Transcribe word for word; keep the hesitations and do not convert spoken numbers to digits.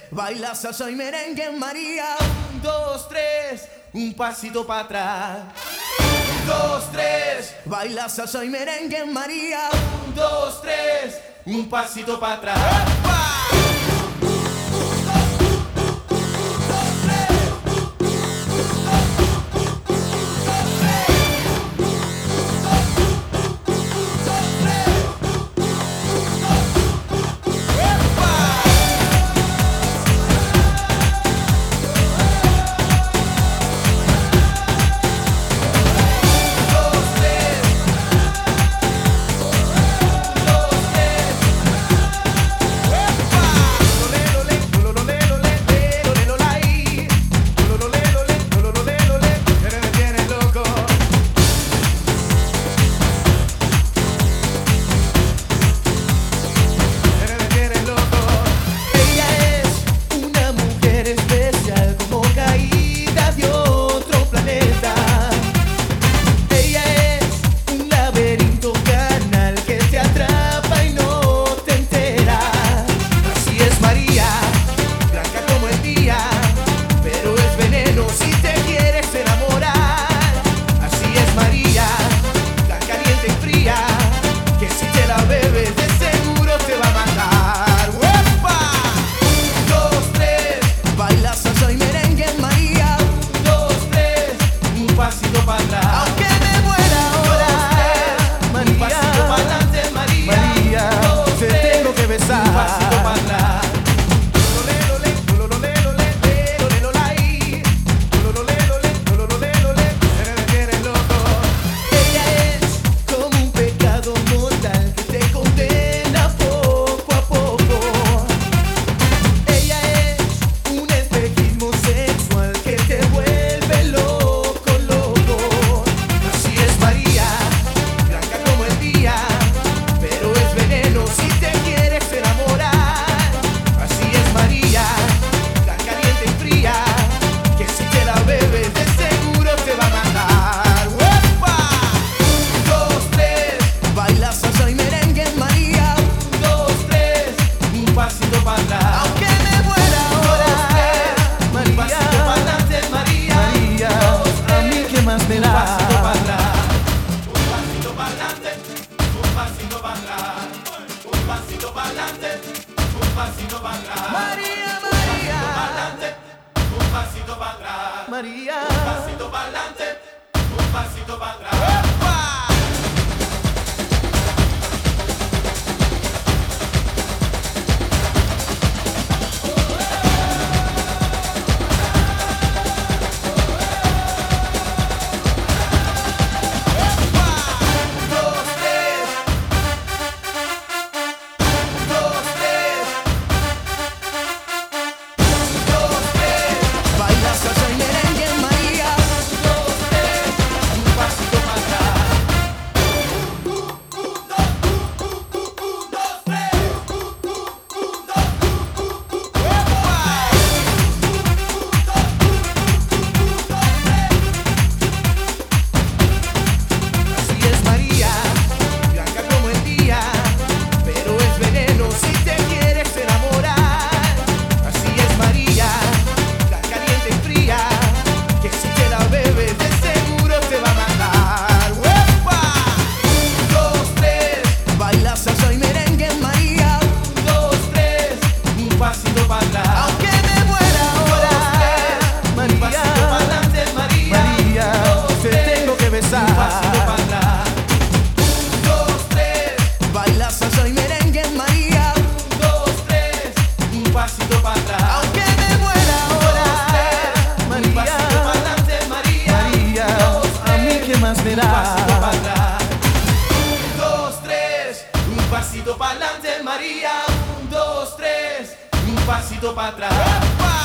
baila salsa y merengue, María. Un, dos, tres, un pasito para atrás. Un, dos, tres, baila salsa y merengue, María. Un, dos, tres, un pasito para atrás. ¡Epa! María, María, un pasito pa'lante, un pasito para atrás. María, un pasito pa'lante, un pasito para atrás. Un pasito para atrás. Un, dos, tres, un pasito para adelante, María. Un, dos, tres, un pasito para atrás.